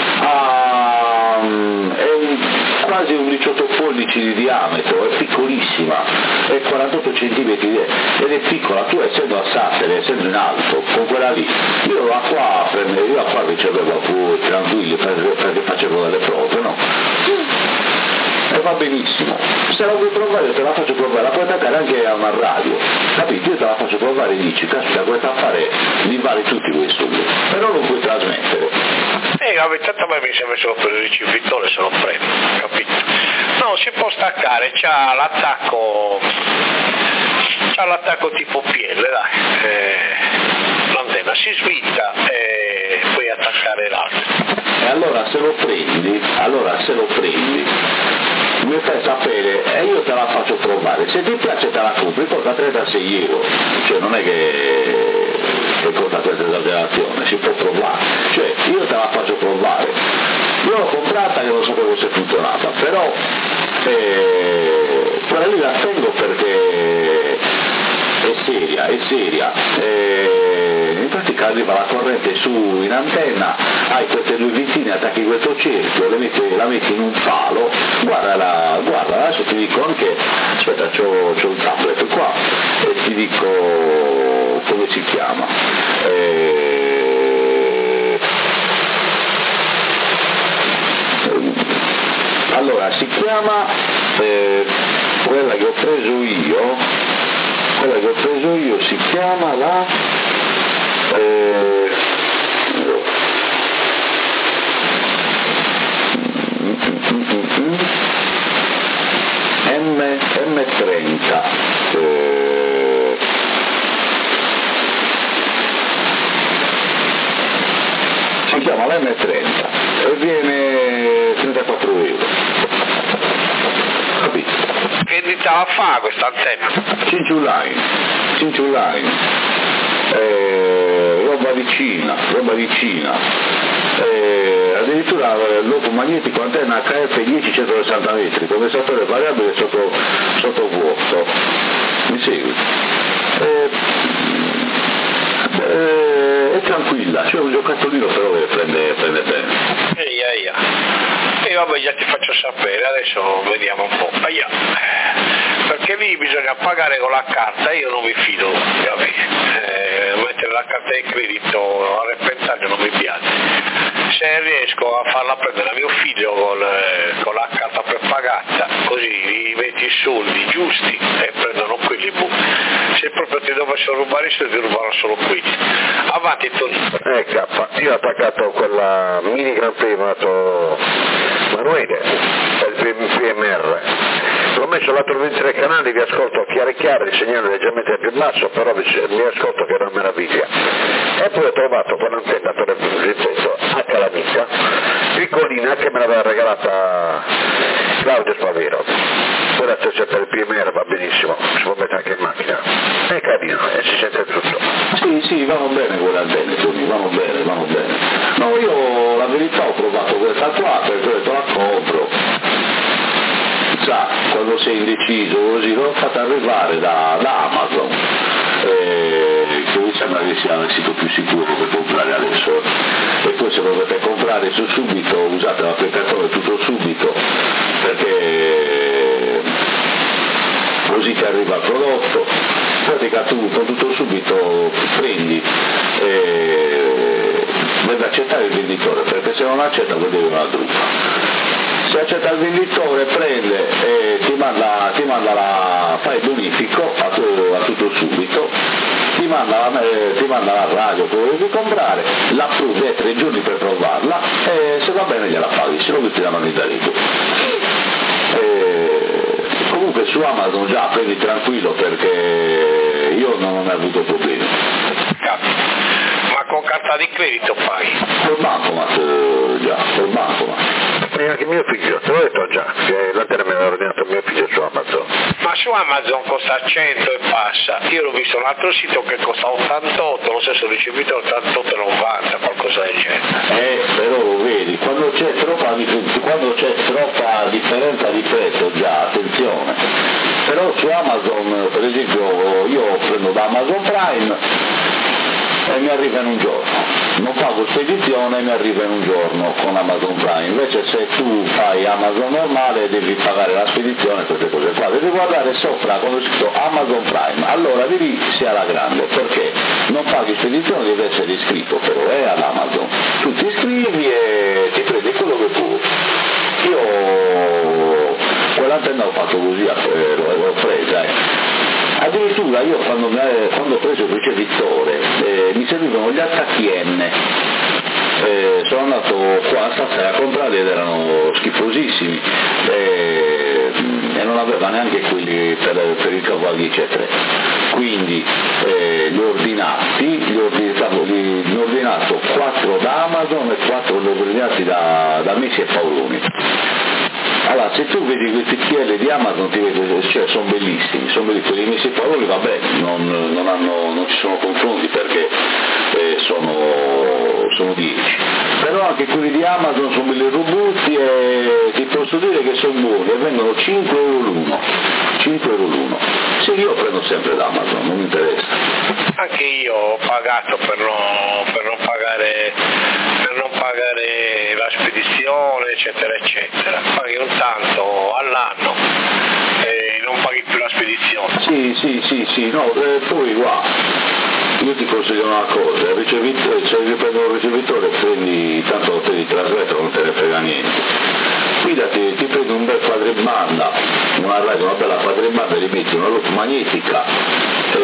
è quasi un 18 pollici di diametro, è piccolissima, è 48 cm ed è piccola, tu essendo a Sassari, essendo in alto, con quella lì, io qua ricevevo pure tranquilli perché facevo delle prove, no? E va benissimo, se la vuoi provare io te la faccio provare, la puoi attaccare anche a una radio, capito? Io te la faccio provare e dici, caspita, questo affare li vale tutti quei soldi, però non puoi trasmettere. Tanto a me mi sembra solo per il ricevitore se lo prendo, capito? No, si può staccare, c'ha l'attacco tipo PL, dai, l'antenna si svitta e puoi attaccare l'altro. E allora se lo prendi, mi fai sapere e io te la faccio provare, se ti piace te la compri, costa 36 euro, cioè non è che costa questa esagerazione, si può provare, cioè io te la faccio provare, io l'ho comprata che non sapevo se funzionata, però quella lì la tengo perché è seria, in pratica arriva la corrente su in antenna, hai queste due vitine, attacchi questo cerchio, la metti in un palo, guarda, adesso ti dico anche, aspetta, c'ho un tablet qua e ti dico come si chiama. Allora si chiama quella che ho preso io si chiama la M30 si chiama la M30 e viene 34 euro, capito? Che dita la fa questa antenna? Cinci Line, l'ho roba vicina, addirittura loco magnetico antenna HF 10-160 metri, condensatore variabile sotto vuoto, mi segui? È tranquilla, c'è un giocattolino però che prende bene. E vabbè, già ti faccio sapere, adesso vediamo un po'. Perché lì bisogna pagare con la carta, io non mi fido, mettere la carta di credito a repentaglio non mi piace. Se riesco a farla prendere a mio figlio con la carta prepagata, così gli metti i soldi giusti e prendono quelli. Se proprio ti dovessero rubare i soldi, ti rubano solo quelli. Avanti Tonino. Io ho attaccato quella mini Gran Premio Manuele, il PMR. L'ho messo lato 23 canali, vi ascolto chiaro, il segnale leggermente più basso, però vi ascolto che è una meraviglia. E poi ho trovato quell'antenna per il ripeto a Calamita, piccolina, che me l'aveva regalata Claudio Spavero. Quella c'è per il PMR, va benissimo, si può mettere anche in macchina. È carino e si sente tutto. Sì, vanno bene quelle antenne, Tony, vanno bene. No, io la verità ho provato questa qua, perché ho detto la compro. Sa, quando sei indeciso così, l'ho fatta arrivare da Amazon, che mi sembra che sia il sito più sicuro per comprare adesso, e poi se volete comprare su subito usate l'applicatore tutto subito, perché così ti arriva il prodotto, in pratica tu con tutto subito prendi deve accettare il venditore, perché se non accetta vuol dire una truffa. Se accetta il venditore, prende e ti manda fai il bonifico a tutto subito, ti manda la radio che volevi comprare, la provi 3 giorni per provarla e se va bene gliela paghi, se no ti danno il darico. Comunque su Amazon già prendi tranquillo, perché io non ho mai avuto problemi. Ma con carta di credito paghi? Col bancomat, col bancomat. E anche mio figlio, te l'ho detto già, che l'antenna me l'ha ordinato mio figlio su Amazon. Ma su Amazon costa 100 e passa, io l'ho visto un altro sito che costa 88, lo stesso ricevitore 88 e 90, qualcosa del genere. Però lo vedi, quando c'è troppa differenza di prezzo già, attenzione. Però su Amazon, per esempio, io prendo da Amazon Prime e mi arriva in un giorno, non pago spedizione e mi arriva in un giorno con Amazon Prime. Invece se tu fai Amazon normale devi pagare la spedizione, queste cose qua, devi guardare sopra quando c'è scritto Amazon Prime, allora di lì sia alla grande, perché non paghi spedizione, devi essere iscritto però all'Amazon, tu ti iscrivi e ti prendi quello che tu. Io quell'antenna ho fatto così, l'ho presa addirittura io quando ho preso il ricevitore mi servivano gli HTN, sono andato qua a Sassari a comprare ed erano schifosissimi e non aveva neanche quelli per il cavalli eccetera, quindi li ho ordinato 4 da Amazon e 4 li ho ordinati da Messi e Paoloni. Allora, se tu vedi questi TL di Amazon, ti vedi, cioè, sono bellissimi, quelli messi e Paoloni, vabbè, non ci sono confronti perché sono 10, però anche quelli di Amazon sono belli robusti e ti posso dire che sono buoni e vengono 5 euro l'uno. Sì, io prendo sempre da Amazon, non mi interessa. Anche io ho pagato per non pagare la spedizione eccetera eccetera, paghi un tanto all'anno e non paghi più la spedizione. Sì, no, poi guarda, io ti consiglio una cosa, se devi prendere un ricevitore prendi, tanto te li trasmettono, non te ne frega niente. Fidati, ti prendi un bel quadribanda, una bella quadribanda, gli metti una loop magnetica e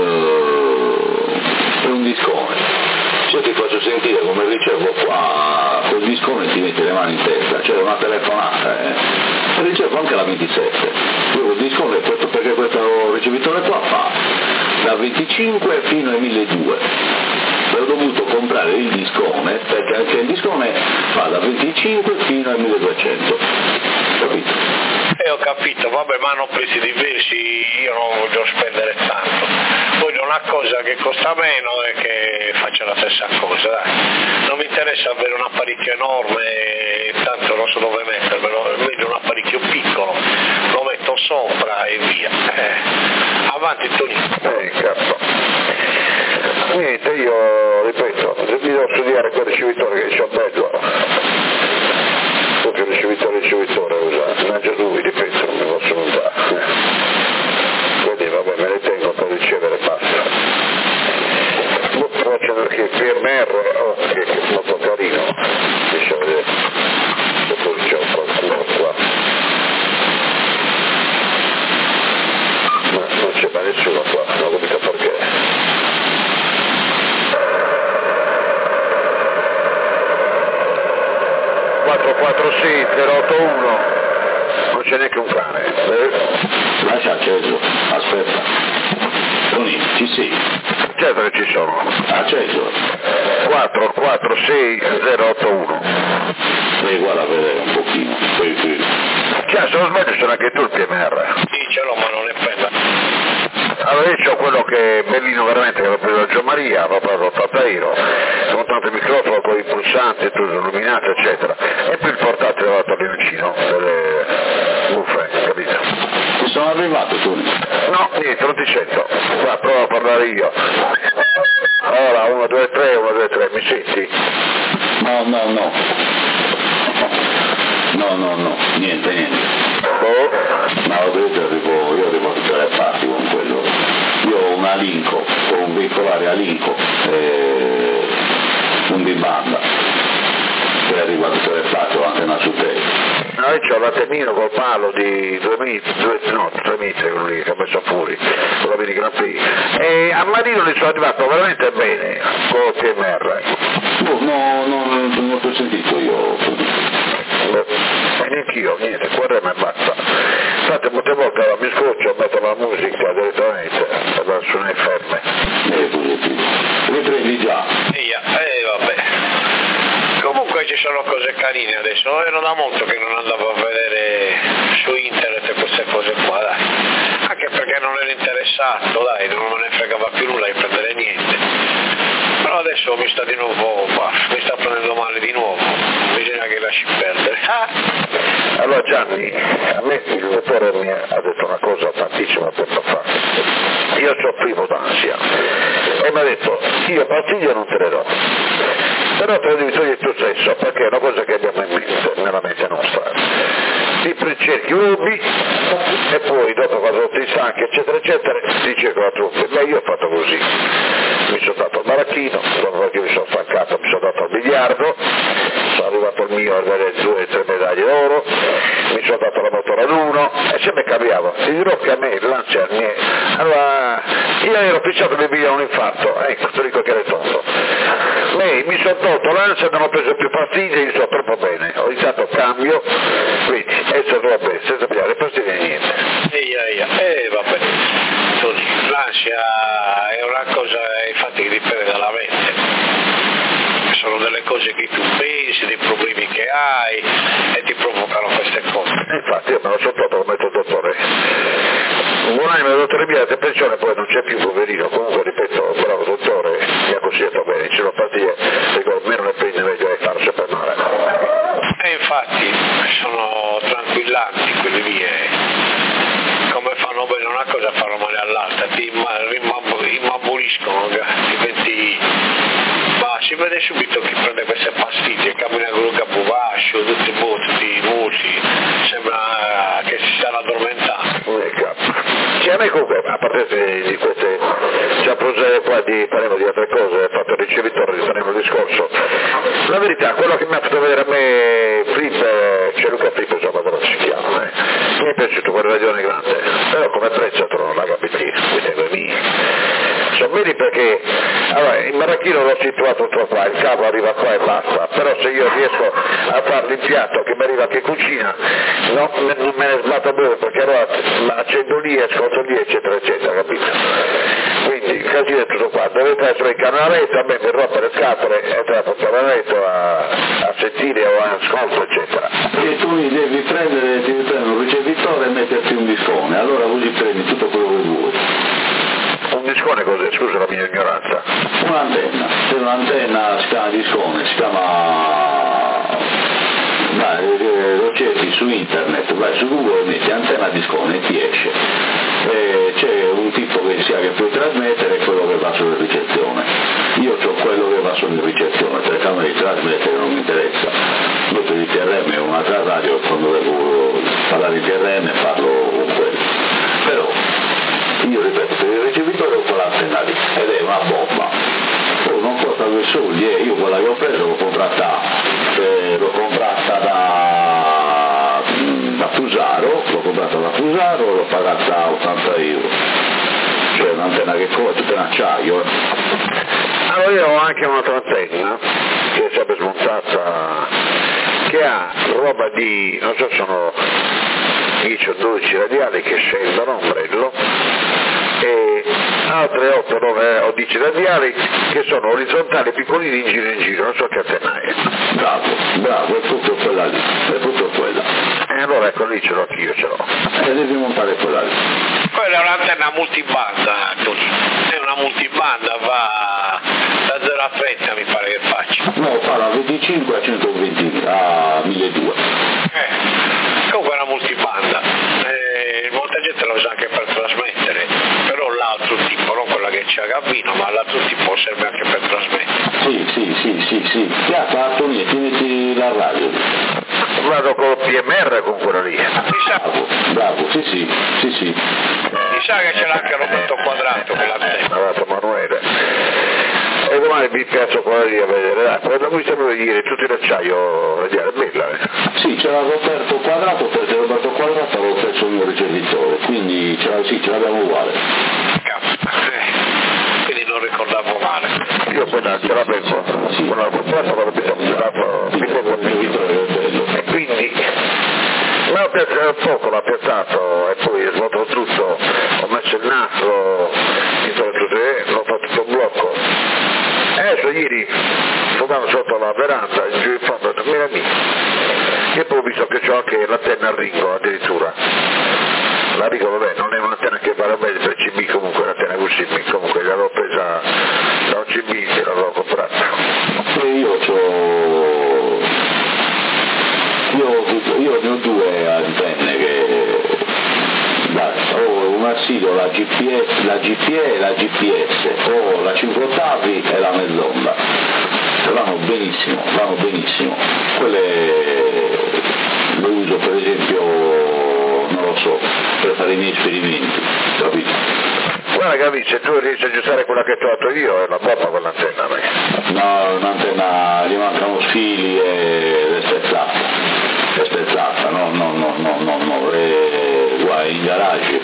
un discone. Se ti faccio sentire come ricevo qua col discone ti metti le mani in testa, cioè una telefonata, ricevo anche la 27, io col discone perché questo ricevitore qua fa da 25 fino ai 1200. Ho dovuto comprare il discone perché anche il discone fa da 25 fino ai 1200, capito? Ho capito, vabbè, ma hanno presi diversi, io non voglio spendere tanto, voglio una cosa che costa meno e che faccia la stessa cosa, dai. Non mi interessa avere un apparecchio enorme, tanto non so dove mettermelo, è meglio un apparecchio piccolo, lo metto sopra e via. Avanti Tonino. Cazzo. Niente, io ripeto, mi devo studiare quel ricevitore che c'ho bello. Proprio ricevitore usa, mangia lui, ripeto, non mi posso usare. Quindi vabbè, me le tengo per ricevere e basta. Faccio perché il PMR, che è molto carino, riesce a vedere, dopo c'è qualcuno qua. Ma non c'è mai nessuno qua, non ho capito perché. non c'è neanche un cane. Lascia acceso, aspetta. Tony, ci sei? Certo che ci sono. Acceso. 446081. Devi guarda a vedere un pochino. Cioè, se non sbaglio c'è anche tu il PMR. Sì, ce l'ho, ma non è presa. Allora io c'ho quello che è bellino veramente, che l'ho preso da Gianmaria, l'ho preso da Tairo, con tanto microfono, con i pulsanti, tutto illuminato, eccetera. E poi il portatile l'ho dato vicino, delle buffe, capito? Ti sono arrivato, tu? No, niente, non ti sento. Qua, provo a parlare io. Ora, 1, 2, 3, 1, 2, 3, mi senti? No, niente. Oh. Ma ho detto io arrivo a tutte le parti con quello. Io ho un Alinco, ho un veicolare Alinco, un di banda, che arriva a tutte le parti, ho anche una su te. No, io c'ho l'Atenino col palo di 3 metri, quello lì che ha messo fuori, con la Mini Grand Prix. E a Marino li sono arrivato veramente bene, con il PMR. Non ti ho sentito io. E neanch'io, niente, guarda e basta. Infatti molte volte mi scoccio, metto la musica direttamente su una FM. Le prendi già. Vabbè. Comunque ci sono cose carine adesso, era da molto che non andavo a vedere su internet queste cose qua, dai. Anche perché non ero interessato, dai, non me ne fregava più nulla di prendere niente. Però adesso mi sta di nuovo, mi sta prendendo male di nuovo, bisogna che lasci perdere. Allora Gianni, a me il dottore mi ha detto una cosa tantissimo tempo fa. Io soffrivo d'ansia e mi ha detto, io pastiglie non te le do, però te le devi togliere tu stesso, perché è una cosa che abbiamo in mente, nella mente nostra. Ti cerchi un hobby e poi dopo quando ti stanchi eccetera eccetera ti cerco la tua hobby. Io ho fatto così, mi sono dato al baracchino, dopo che mi sono stancato mi sono dato al biliardo, sono arrivato al mio a avere 2 o 3 medaglie d'oro, mi sono dato la motora ad uno e sempre cambiavo. Ti dirò che a me l'ansia allora io ero fissato di via un infarto, ecco, te dico che era tonto. Lei mi sono tolto l'ansia, non ho preso più pastiglie, io sto troppo bene, ho iniziato cambio, quindi essere vabbè, senza pigliare le pastiglie niente. Vabbè, Tony, l'ansia è una cosa infatti che dipende dalla mente. Sono delle cose che tu pensi, dei problemi che hai e ti provocano queste cose. Infatti io me lo sono tolto come detto il dottore. Buonanima il dottore mia di pensione poi non c'è più, poverino, comunque ripeto, bravo dottore, mi ha consigliato bene, ci sono pastiglie, dico meno le prende meglio e fanno sempre male. E infatti sono tranquillanti quelli lì, come fanno bene una cosa fanno male all'altra, ti immammoliscono, diventi... Ma si vede subito chi prende queste pastiglie, cammina con il capo vascio, tutti botti, voci, sembra che si stanno addormentando. Sì, a me comunque, a parte di queste, c'è a proposito qua parliamo di altre cose, fatto il ricevitore, ritorniamo il discorso. La verità, quello che mi ha fatto vedere a me Flip, c'è Luca Flip, insomma, come si chiama, mi è piaciuto quella ragione grande, però come prezzo trovo l'HBT, mi tengo i miei. Sono bene perché, allora, il maracchino l'ho situato tutto qua, il cavo arriva qua e basta, però se io riesco a fare l'impianto che mi arriva anche in cucina, no, non me ne sbatto bene, perché allora accendo lì, ascolto lì, eccetera, eccetera, capito? Quindi il casino è tutto qua, dovete essere il canaletto, a me mi rompe le scatole e te la porto a sentire o a ascolto eccetera. E tu devi prendere un ricevitore e metterti un discone, allora così prendi tutto quello che vuoi. Un discone cos'è? Scusa la mia ignoranza. Un'antenna, c'è un'antenna, si chiama discone, si chiama... lo cerchi su internet, vai su Google e metti antenna discone e ti esce. C'è un tipo che sia che puoi trasmettere e quello che va sulla ricezione. Io ho quello che va sulla ricezione, perché a me di trasmettere non mi interessa. Io per il TRM è un'altra radio, quando devo parlare di TRM parlo con quello. Però io ripeto, per il ricevitore ho quell'antenna lì ed è una bomba. Oh, non costa 2 soldi, io quella che ho preso l'ho comprata da Fusaro, l'ho pagata 80 euro. Cioè un'antenna che costa tutta in acciaio. Allora io ho anche un'altra antenna che è sempre smontata, che ha roba di, non so, sono 10 o 12 radiali che scendono, ombrello, e altre 8 o 10 radiali che sono orizzontali, piccolini in giro, non so che antenna è. Bravo, è proprio quella lì, è proprio quella. E allora ecco lì ce l'ho anch'io, ce l'ho. E devi montare quella lì. Quella è un'antenna multibanda, è una multibanda, va da 0 a 30 mi pare che faccia. No, fa da 25 a 120 a 1200. Comunque è una multibanda, molta gente la usa anche per trasmettere, però l'altro tipo, non quella che c'è a Gavino, ma l'altro tipo serve anche per trasmettere. Sì. Piazza Antonia, ti metti la radio. Vado con PMR con quello lì. Bravo, sì. Mi sa che ce l'ha anche Roberto Quadrato quell'antenna. Guarda Manuele. E domani vi piazzo quella lì a vedere, quando mi sembra di dire tutto in acciaio radiale, bella. Sì, c'era Roberto Quadrato, perché Roberto Quadrato avevo preso il mio ricevitore, quindi ce l'abbiamo uguale. Quindi non ricordavo male. Io quella ce l'avevo, quella l'ho comprata, l'ho e quindi l'ho piazzato poco, l'ho piazzato e poi ho svuotato tutto, ho messo il nastro, l'ho fatto tutto un blocco. Adesso ieri andavo sotto la veranda, giù in fondo, ho detto, mira lì. E poi ho visto che c'ho anche l'antenna a Ringo addirittura. La Ringo, vabbè, non è un'antenna che vale bene per CB, comunque l'antenna così, comunque l'avevo presa da un CB e l'avevo comprata. E io ne ho 2 antenne che ho una SIDO, la GPE e la GPS, o la 5 ottavi e la mezz'onda. Vanno benissimo. Quelle le uso per esempio, non lo so, per fare i miei esperimenti, capito? Guarda Gavi, se tu riesci a aggiustare quella che ti ho fatto io è una bomba quell'antenna a me. No, un'antenna, gli mancano sfili e è spezzata, no, guai in garage,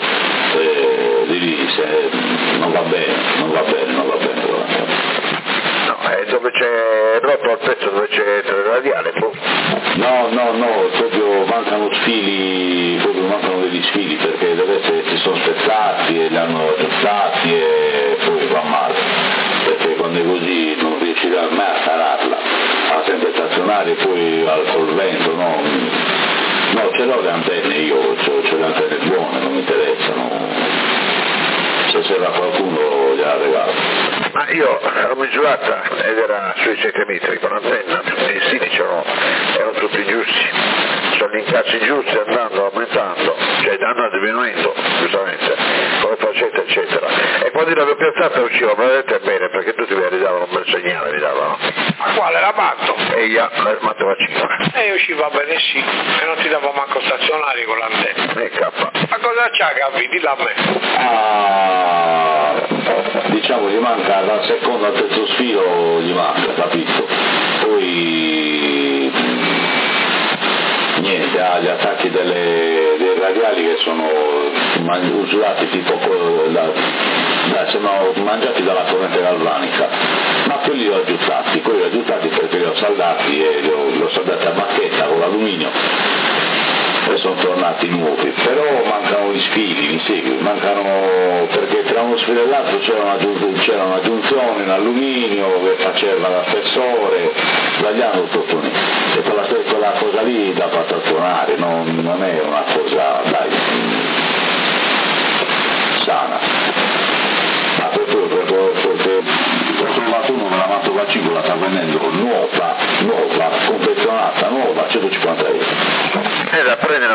non va bene quell'antenna. No, è dove c'è rotto il pezzo, dove c'è il radiale, poi. No, proprio mancano degli sfili perché si sono spezzati e li hanno aggiustati e poi va male, perché quando è così non riesci mai a tararla, va sempre stazionaria e poi col vento, no, ce l'ho le antenne, io ho le antenne buone, non mi interessano. Se serve a qualcuno gliela regalo. Ma io l'ho misurata ed era sui 7 metri con l'antenna, i stili erano tutti giusti, sono gli incassi giusti andando, aumentando, cioè andando diminuendo, giustamente, come faccetta eccetera. E quando l'avevo piazzata usciva veramente bene perché tutti mi ridavano un bel segnale, mi davano. Ma quale era matto? E io la matto a 5. E usciva bene sì, e non ti davo manco stazionari con l'antenna. E K. Ma cosa c'ha Gavi? Dilla a me. Diciamo gli manca dal secondo al terzo sfilo, gli manca, capito? Poi niente, ha gli attacchi dei radiali che sono usurati tipo sembrano mangiati dalla corrente galvanica, ma quelli li ho aggiustati perché li ho saldati e li ho saldati a bacchetta con l'alluminio e sono tornati nuovi, però mancano gli sfili, mi segui, mancano, perché tra uno sfilo e l'altro c'era una giunzione in alluminio che faceva l'aspessore, sbagliando tutto lì, e quella cosa lì da far suonare, non è una cosa, dai, sana. Ma perché ho trovato uno nella Mantovacino, la sta vendendo nuova, confezionata, nuova, 150 euro. Da prendere